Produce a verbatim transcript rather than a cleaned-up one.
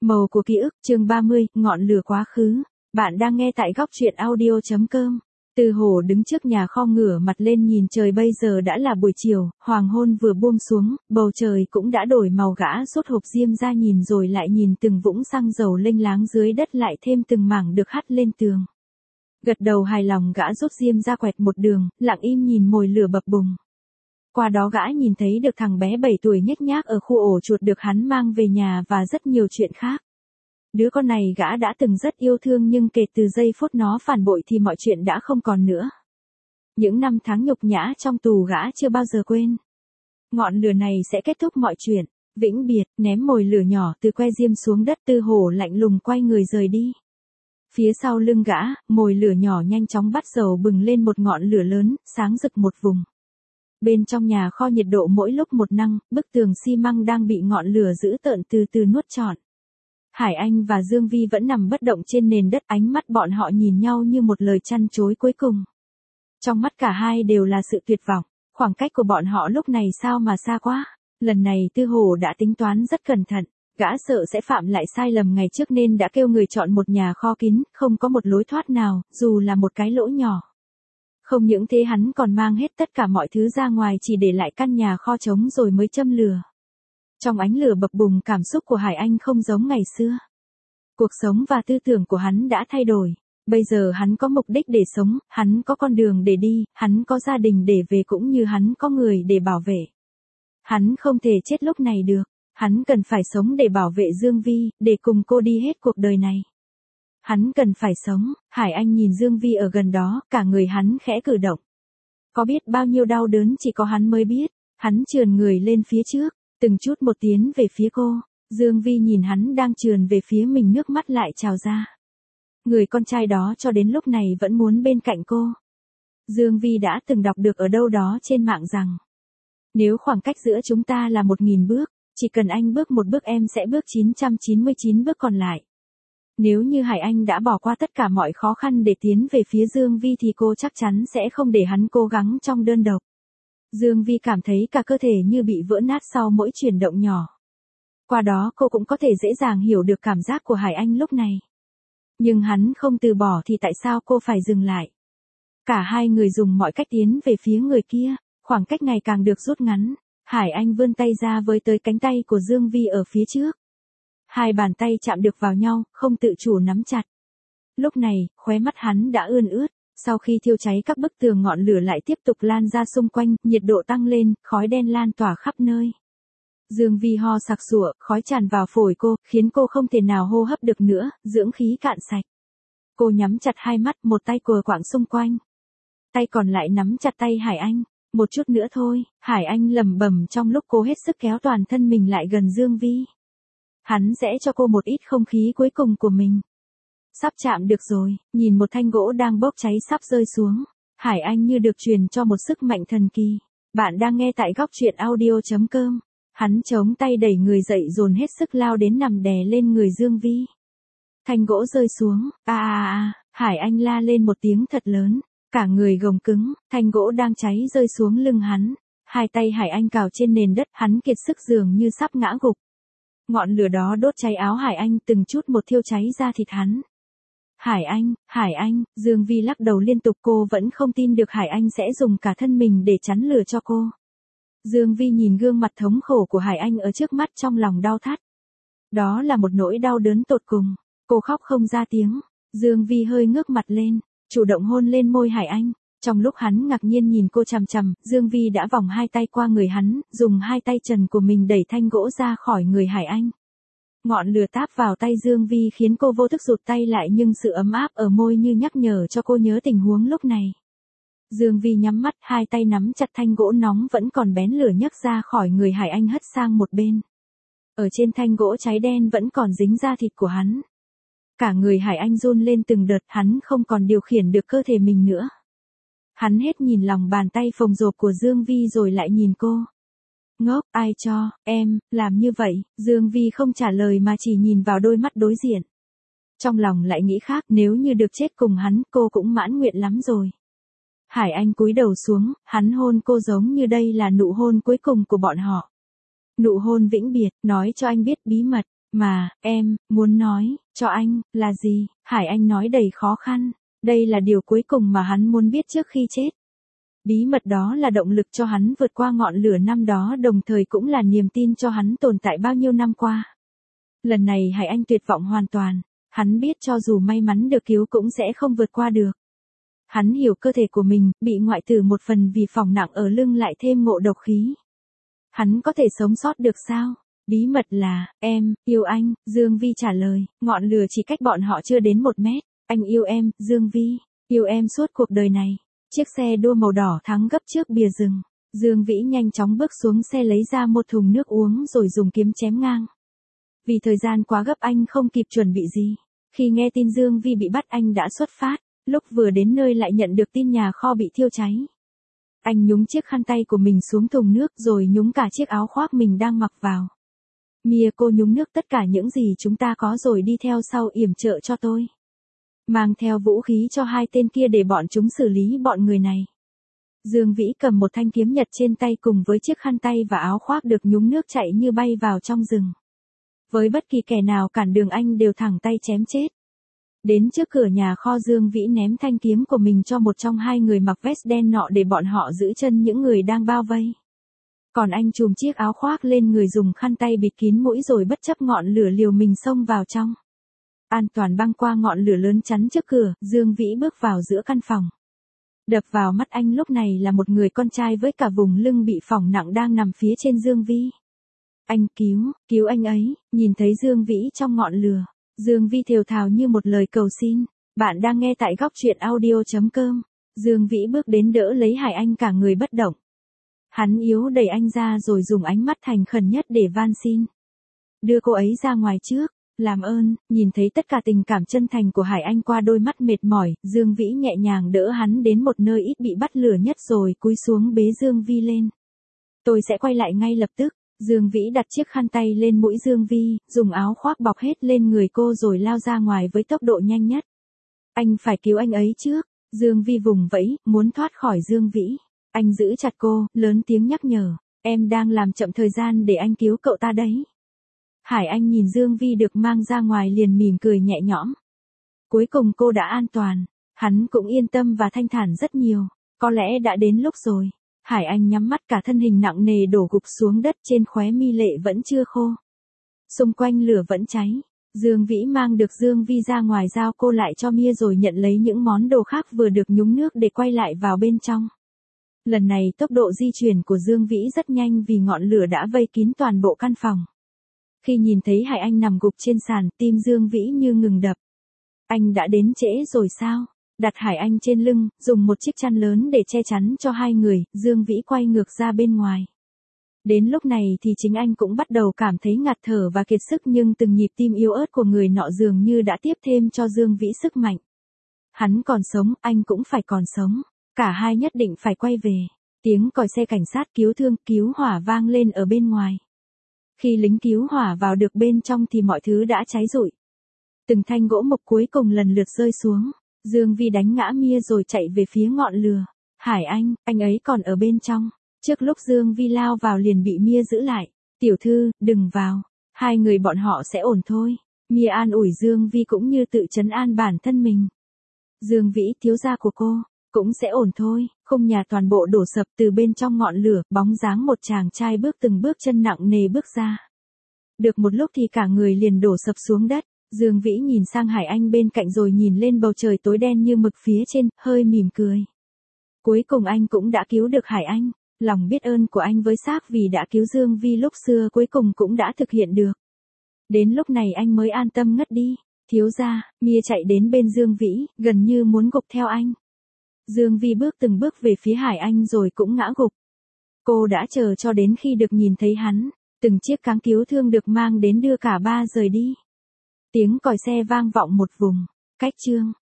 Màu của ký ức, chương ba mươi, ngọn lửa quá khứ. Bạn đang nghe tại góc truyện audio chấm com. Từ Hổ đứng trước nhà kho ngửa mặt lên nhìn trời, bây giờ đã là buổi chiều, hoàng hôn vừa buông xuống, bầu trời cũng đã đổi màu. Gã rút hộp diêm ra nhìn rồi lại nhìn từng vũng xăng dầu lênh láng dưới đất, lại thêm từng mảng được hắt lên tường. Gật đầu hài lòng, gã rút diêm ra quẹt một đường, lặng im nhìn mồi lửa bập bùng. Qua đó gã nhìn thấy được thằng bé bảy tuổi nhếch nhác ở khu ổ chuột được hắn mang về nhà và rất nhiều chuyện khác. Đứa con này gã đã từng rất yêu thương, nhưng kể từ giây phút nó phản bội thì mọi chuyện đã không còn nữa. Những năm tháng nhục nhã trong tù gã chưa bao giờ quên. Ngọn lửa này sẽ kết thúc mọi chuyện, vĩnh biệt. Ném mồi lửa nhỏ từ que diêm xuống đất, Tư Hổ lạnh lùng quay người rời đi. Phía sau lưng gã, mồi lửa nhỏ nhanh chóng bắt dầu bừng lên một ngọn lửa lớn, sáng rực một vùng. Bên trong nhà kho nhiệt độ mỗi lúc một nâng, bức tường xi măng đang bị ngọn lửa dữ tợn từ từ nuốt trọn. Hải Anh và Dương Vi vẫn nằm bất động trên nền đất, ánh mắt bọn họ nhìn nhau như một lời trăn trối cuối cùng. Trong mắt cả hai đều là sự tuyệt vọng, khoảng cách của bọn họ lúc này sao mà xa quá. Lần này Tư Hổ đã tính toán rất cẩn thận, gã sợ sẽ phạm lại sai lầm ngày trước nên đã kêu người chọn một nhà kho kín, không có một lối thoát nào, dù là một cái lỗ nhỏ. Không những thế, hắn còn mang hết tất cả mọi thứ ra ngoài, chỉ để lại căn nhà kho trống rồi mới châm lửa. Trong ánh lửa bập bùng, cảm xúc của Hải Anh không giống ngày xưa. Cuộc sống và tư tưởng của hắn đã thay đổi. Bây giờ hắn có mục đích để sống, hắn có con đường để đi, hắn có gia đình để về, cũng như hắn có người để bảo vệ. Hắn không thể chết lúc này được. Hắn cần phải sống để bảo vệ Dương Vi, để cùng cô đi hết cuộc đời này. Hắn cần phải sống. Hải Anh nhìn Dương Vi ở gần đó, cả người hắn khẽ cử động. Có biết bao nhiêu đau đớn chỉ có hắn mới biết. Hắn trườn người lên phía trước, từng chút một tiến về phía cô. Dương Vi nhìn hắn đang trườn về phía mình, nước mắt lại trào ra. Người con trai đó cho đến lúc này vẫn muốn bên cạnh cô. Dương Vi đã từng đọc được ở đâu đó trên mạng rằng, nếu khoảng cách giữa chúng ta là một nghìn bước, chỉ cần anh bước một bước em sẽ bước chín trăm chín mươi chín bước còn lại. Nếu như Hải Anh đã bỏ qua tất cả mọi khó khăn để tiến về phía Dương Vi thì cô chắc chắn sẽ không để hắn cố gắng trong đơn độc. Dương Vi cảm thấy cả cơ thể như bị vỡ nát sau mỗi chuyển động nhỏ. Qua đó cô cũng có thể dễ dàng hiểu được cảm giác của Hải Anh lúc này. Nhưng hắn không từ bỏ thì tại sao cô phải dừng lại? Cả hai người dùng mọi cách tiến về phía người kia, khoảng cách ngày càng được rút ngắn. Hải Anh vươn tay ra với tới cánh tay của Dương Vi ở phía trước. Hai bàn tay chạm được vào nhau, không tự chủ nắm chặt. Lúc này, khóe mắt hắn đã ươn ướt. Sau khi thiêu cháy các bức tường, ngọn lửa lại tiếp tục lan ra xung quanh, nhiệt độ tăng lên, khói đen lan tỏa khắp nơi. Dương Vi ho sặc sụa, khói tràn vào phổi cô, khiến cô không thể nào hô hấp được nữa, dưỡng khí cạn sạch. Cô nhắm chặt hai mắt, một tay cờ quạng xung quanh. Tay còn lại nắm chặt tay Hải Anh. Một chút nữa thôi, Hải Anh lẩm bẩm trong lúc cô hết sức kéo toàn thân mình lại gần Dương Vi. Hắn sẽ cho cô một ít không khí cuối cùng của mình. Sắp chạm được rồi, nhìn một thanh gỗ đang bốc cháy sắp rơi xuống. Hải Anh như được truyền cho một sức mạnh thần kỳ. Bạn đang nghe tại góc truyện audio chấm com. Hắn chống tay đẩy người dậy dồn hết sức lao đến nằm đè lên người Dương Vi. Thanh gỗ rơi xuống, a a a, Hải Anh la lên một tiếng thật lớn. Cả người gồng cứng, thanh gỗ đang cháy rơi xuống lưng hắn. Hai tay Hải Anh cào trên nền đất, hắn kiệt sức dường như sắp ngã gục. Ngọn lửa đó đốt cháy áo Hải Anh, từng chút một thiêu cháy ra thịt hắn. Hải Anh, Hải Anh, Dương Vi lắc đầu liên tục, cô vẫn không tin được Hải Anh sẽ dùng cả thân mình để chắn lửa cho cô. Dương Vi nhìn gương mặt thống khổ của Hải Anh ở trước mắt, trong lòng đau thắt. Đó là một nỗi đau đớn tột cùng. Cô khóc không ra tiếng. Dương Vi hơi ngước mặt lên, chủ động hôn lên môi Hải Anh. Trong lúc hắn ngạc nhiên nhìn cô chằm chằm, Dương Vi đã vòng hai tay qua người hắn, dùng hai tay trần của mình đẩy thanh gỗ ra khỏi người Hải Anh. Ngọn lửa táp vào tay Dương Vi khiến cô vô thức rụt tay lại, nhưng sự ấm áp ở môi như nhắc nhở cho cô nhớ tình huống lúc này. Dương Vi nhắm mắt, hai tay nắm chặt thanh gỗ nóng vẫn còn bén lửa nhấc ra khỏi người Hải Anh, hất sang một bên. Ở trên thanh gỗ cháy đen vẫn còn dính da thịt của hắn. Cả người Hải Anh run lên từng đợt, hắn không còn điều khiển được cơ thể mình nữa. Hắn hết nhìn lòng bàn tay phồng rộp của Dương Vi rồi lại nhìn cô. Ngốc, ai cho em làm như vậy? Dương Vi không trả lời mà chỉ nhìn vào đôi mắt đối diện. Trong lòng lại nghĩ khác, nếu như được chết cùng hắn, cô cũng mãn nguyện lắm rồi. Hải Anh cúi đầu xuống, hắn hôn cô giống như đây là nụ hôn cuối cùng của bọn họ. Nụ hôn vĩnh biệt, nói cho anh biết bí mật. Mà, em, muốn nói, cho anh, là gì? Hải Anh nói đầy khó khăn. Đây là điều cuối cùng mà hắn muốn biết trước khi chết. Bí mật đó là động lực cho hắn vượt qua ngọn lửa năm đó, đồng thời cũng là niềm tin cho hắn tồn tại bao nhiêu năm qua. Lần này Hải Anh tuyệt vọng hoàn toàn. Hắn biết cho dù may mắn được cứu cũng sẽ không vượt qua được. Hắn hiểu cơ thể của mình, bị ngoại tử một phần vì phỏng nặng ở lưng lại thêm ngộ độc khí. Hắn có thể sống sót được sao? Bí mật là, em, yêu anh, Dương Vi trả lời, ngọn lửa chỉ cách bọn họ chưa đến một mét. Anh yêu em, Dương Vi, yêu em suốt cuộc đời này. Chiếc xe đua màu đỏ thắng gấp trước bìa rừng. Dương Vĩ nhanh chóng bước xuống xe lấy ra một thùng nước uống rồi dùng kiếm chém ngang. Vì thời gian quá gấp anh không kịp chuẩn bị gì. Khi nghe tin Dương Vi bị bắt anh đã xuất phát. Lúc vừa đến nơi lại nhận được tin nhà kho bị thiêu cháy. Anh nhúng chiếc khăn tay của mình xuống thùng nước rồi nhúng cả chiếc áo khoác mình đang mặc vào. Mia, cô nhúng nước tất cả những gì chúng ta có rồi đi theo sau yểm trợ cho tôi. Mang theo vũ khí cho hai tên kia để bọn chúng xử lý bọn người này. Dương Vĩ cầm một thanh kiếm nhật trên tay cùng với chiếc khăn tay và áo khoác được nhúng nước chạy như bay vào trong rừng. Với bất kỳ kẻ nào cản đường anh đều thẳng tay chém chết. Đến trước cửa nhà kho Dương Vĩ ném thanh kiếm của mình cho một trong hai người mặc vest đen nọ để bọn họ giữ chân những người đang bao vây. Còn anh chùm chiếc áo khoác lên người dùng khăn tay bịt kín mũi rồi bất chấp ngọn lửa liều mình xông vào trong. An toàn băng qua ngọn lửa lớn chắn trước cửa, Dương Vĩ bước vào giữa căn phòng. Đập vào mắt anh lúc này là một người con trai với cả vùng lưng bị phỏng nặng đang nằm phía trên Dương Vi. Anh cứu, cứu anh ấy, nhìn thấy Dương Vĩ trong ngọn lửa. Dương Vi thều thào như một lời cầu xin. Bạn đang nghe tại góc truyện audio chấm com. Dương Vĩ bước đến đỡ lấy Hải Anh cả người bất động. Hắn yếu đẩy anh ra rồi dùng ánh mắt thành khẩn nhất để van xin. Đưa cô ấy ra ngoài trước, làm ơn. Nhìn thấy tất cả tình cảm chân thành của Hải Anh qua đôi mắt mệt mỏi, Dương Vĩ nhẹ nhàng đỡ hắn đến một nơi ít bị bắt lửa nhất rồi cúi xuống bế Dương Vi lên. Tôi sẽ quay lại ngay lập tức. Dương Vĩ đặt chiếc khăn tay lên mũi Dương Vi, dùng áo khoác bọc hết lên người cô rồi lao ra ngoài với tốc độ nhanh nhất. Anh phải cứu anh ấy trước. Dương Vi vùng vẫy, muốn thoát khỏi Dương Vĩ. Anh giữ chặt cô, lớn tiếng nhắc nhở. Em đang làm chậm thời gian để anh cứu cậu ta đấy. Hải Anh nhìn Dương Vi được mang ra ngoài liền mỉm cười nhẹ nhõm. Cuối cùng cô đã an toàn. Hắn cũng yên tâm và thanh thản rất nhiều. Có lẽ đã đến lúc rồi. Hải Anh nhắm mắt, cả thân hình nặng nề đổ gục xuống đất, trên khóe mi lệ vẫn chưa khô. Xung quanh lửa vẫn cháy. Dương Vĩ mang được Dương Vi ra ngoài giao cô lại cho Mia rồi nhận lấy những món đồ khác vừa được nhúng nước để quay lại vào bên trong. Lần này tốc độ di chuyển của Dương Vĩ rất nhanh vì ngọn lửa đã vây kín toàn bộ căn phòng. Khi nhìn thấy Hải Anh nằm gục trên sàn, tim Dương Vĩ như ngừng đập. Anh đã đến trễ rồi sao? Đặt Hải Anh trên lưng, dùng một chiếc chăn lớn để che chắn cho hai người, Dương Vĩ quay ngược ra bên ngoài. Đến lúc này thì chính anh cũng bắt đầu cảm thấy ngạt thở và kiệt sức, nhưng từng nhịp tim yếu ớt của người nọ dường như đã tiếp thêm cho Dương Vĩ sức mạnh. Hắn còn sống, anh cũng phải còn sống. Cả hai nhất định phải quay về. Tiếng còi xe cảnh sát cứu thương, cứu hỏa vang lên ở bên ngoài. Khi lính cứu hỏa vào được bên trong thì mọi thứ đã cháy rụi. Từng thanh gỗ mục cuối cùng lần lượt rơi xuống. Dương Vi đánh ngã Mia rồi chạy về phía ngọn lửa. Hải Anh, anh ấy còn ở bên trong. Trước lúc Dương Vi lao vào liền bị Mia giữ lại. Tiểu thư, đừng vào. Hai người bọn họ sẽ ổn thôi. Mia an ủi Dương Vi cũng như tự trấn an bản thân mình. Dương Vĩ, thiếu gia của cô, cũng sẽ ổn thôi. Khung nhà toàn bộ đổ sập, từ bên trong ngọn lửa, bóng dáng một chàng trai bước từng bước chân nặng nề bước ra. Được một lúc thì cả người liền đổ sập xuống đất. Dương Vĩ nhìn sang Hải Anh bên cạnh rồi nhìn lên bầu trời tối đen như mực phía trên, hơi mỉm cười. Cuối cùng anh cũng đã cứu được Hải Anh. Lòng biết ơn của anh với Sáp vì đã cứu Dương Vi lúc xưa cuối cùng cũng đã thực hiện được. Đến lúc này anh mới an tâm ngất đi. Thiếu gia, Mia chạy đến bên Dương Vĩ, gần như muốn gục theo anh. Dương Vi bước từng bước về phía Hải Anh rồi cũng ngã gục. Cô đã chờ cho đến khi được nhìn thấy hắn. Từng chiếc cáng cứu thương được mang đến đưa cả ba rời đi. Tiếng còi xe vang vọng một vùng. Cách chương.